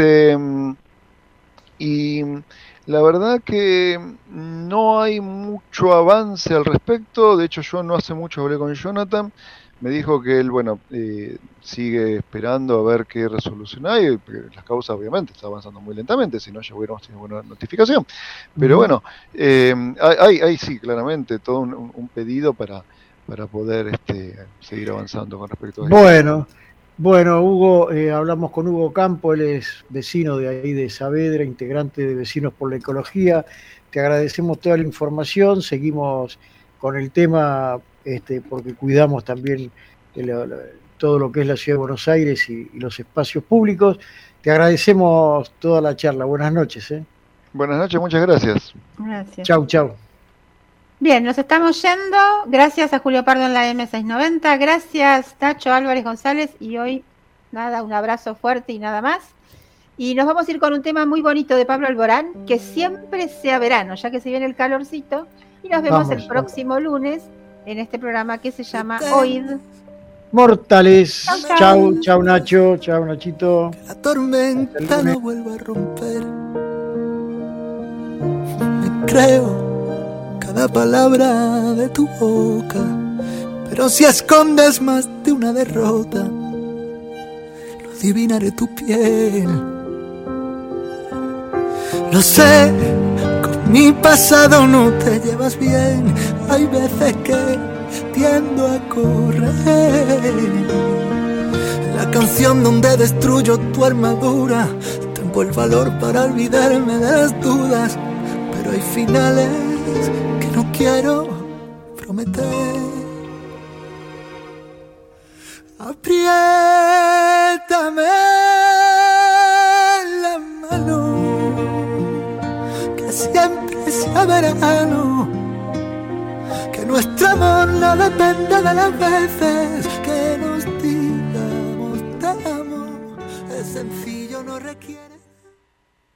Y la verdad que no hay mucho avance al respecto. De hecho, yo no hace mucho hablé con Jonathan. Me dijo que él, sigue esperando a ver qué resolución hay, porque la causa obviamente está avanzando muy lentamente, si no ya hubiéramos tenido una notificación. Pero bueno, hay sí, claramente, todo un pedido para poder seguir avanzando con respecto a esto. Bueno, Hugo, hablamos con Hugo Campo, él es vecino de ahí de Saavedra, integrante de Vecinos por la Ecología. Te agradecemos toda la información, seguimos con el tema porque cuidamos también todo lo que es la Ciudad de Buenos Aires y los espacios públicos. Te agradecemos toda la charla. Buenas noches. Buenas noches, muchas gracias. Gracias. Chau. Bien, nos estamos yendo. Gracias a Julio Pardo en la M690. Gracias, Nacho Álvarez González. Y hoy, nada, un abrazo fuerte y nada más. Y nos vamos a ir con un tema muy bonito de Pablo Alborán, que siempre sea verano, ya que se viene el calorcito. Y nos vemos el próximo lunes en este programa que se llama Oíd Mortales. Chau, Nacho. Chau, Nachito. Que la tormenta no vuelva a romper. Me creo cada palabra de tu boca, pero si escondes más de una derrota, lo adivinaré tu piel. Lo sé, con mi pasado no te llevas bien. Hay veces que tiendo a correr. La canción donde destruyo tu armadura, tengo el valor para olvidarme de las dudas, pero hay finales que no quiero prometer. Apriétame la mano, que siempre sea verano, que nuestro amor no dependa de las veces